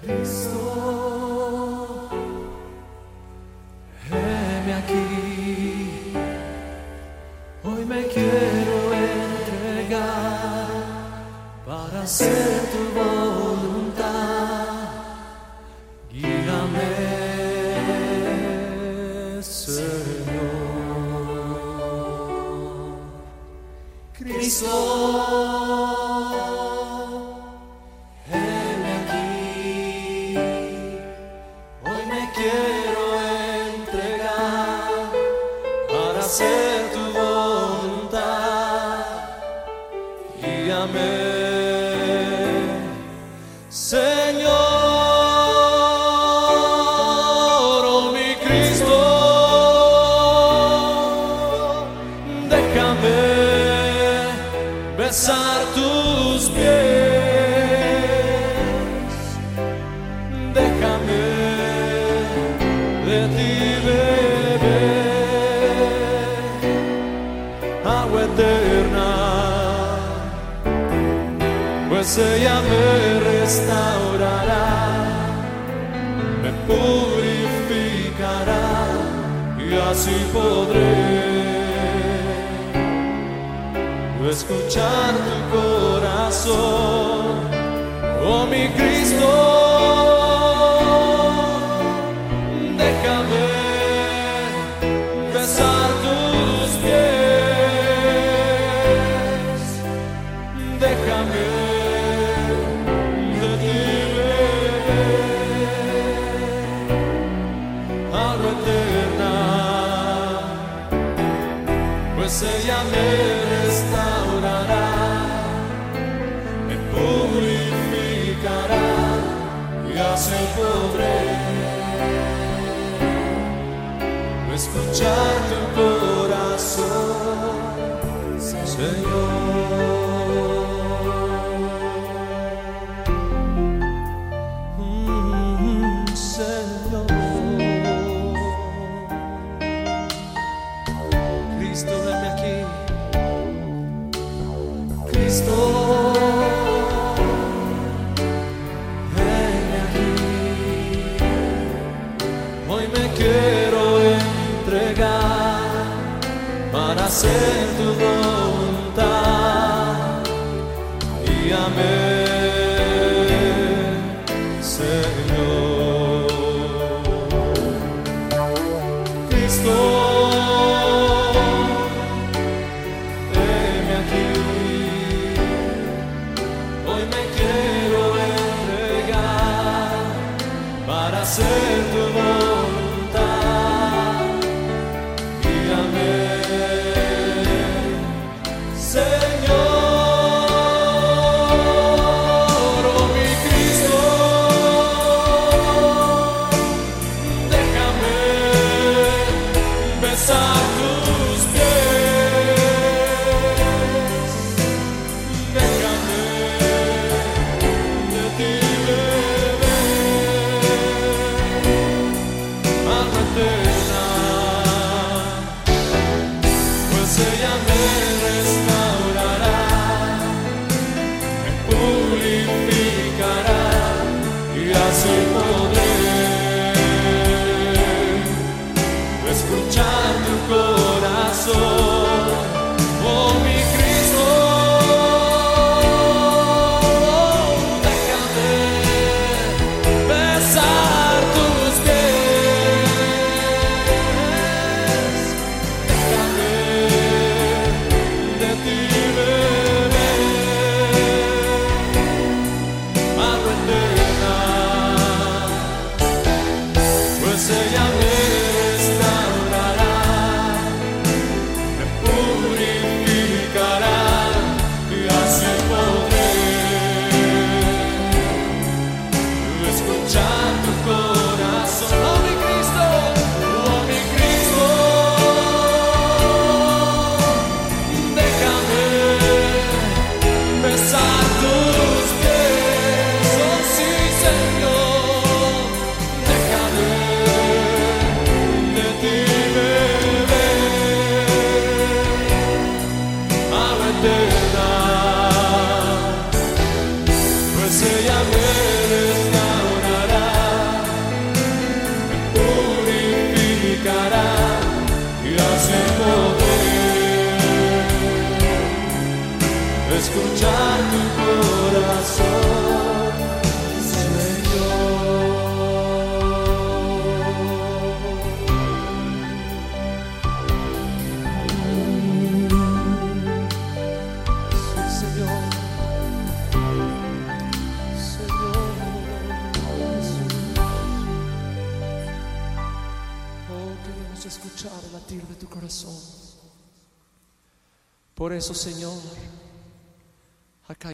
Cristo, heme aquí, hoy me quiero entregar para hacer tu voluntad. Guíame, Señor. Cristo, heme aquí, hoy me quiero entregar para hacer tu voluntad. Guíame, Señor. Oh mi Cristo, déjame besar tus pies, déjame de ti beber agua eterna, pues ella me restaurará, me purificará y así podré escuchar tu corazón. Oh mi Cristo, déjame besar tus pies, déjame de ti beber agua eterna, pues ella me restaurará, me purificará y así podré escuchar tu corazón, Señor. Señor. Cristo, venme aquí. Cristo, ven aquí, hoy me quiero entregar para hacer tu voluntad. Guíame, Señor. Cristo, hacer tu voluntad. Guíame, Señor. Oh mi Cristo, déjame besar tus pies, déjame de ti beber poder escuchar tu corazón, Señor. Sí, Señor. Señor Jesús. Oh, queremos escuchar el latir de tu corazón. Por eso, Señor, acá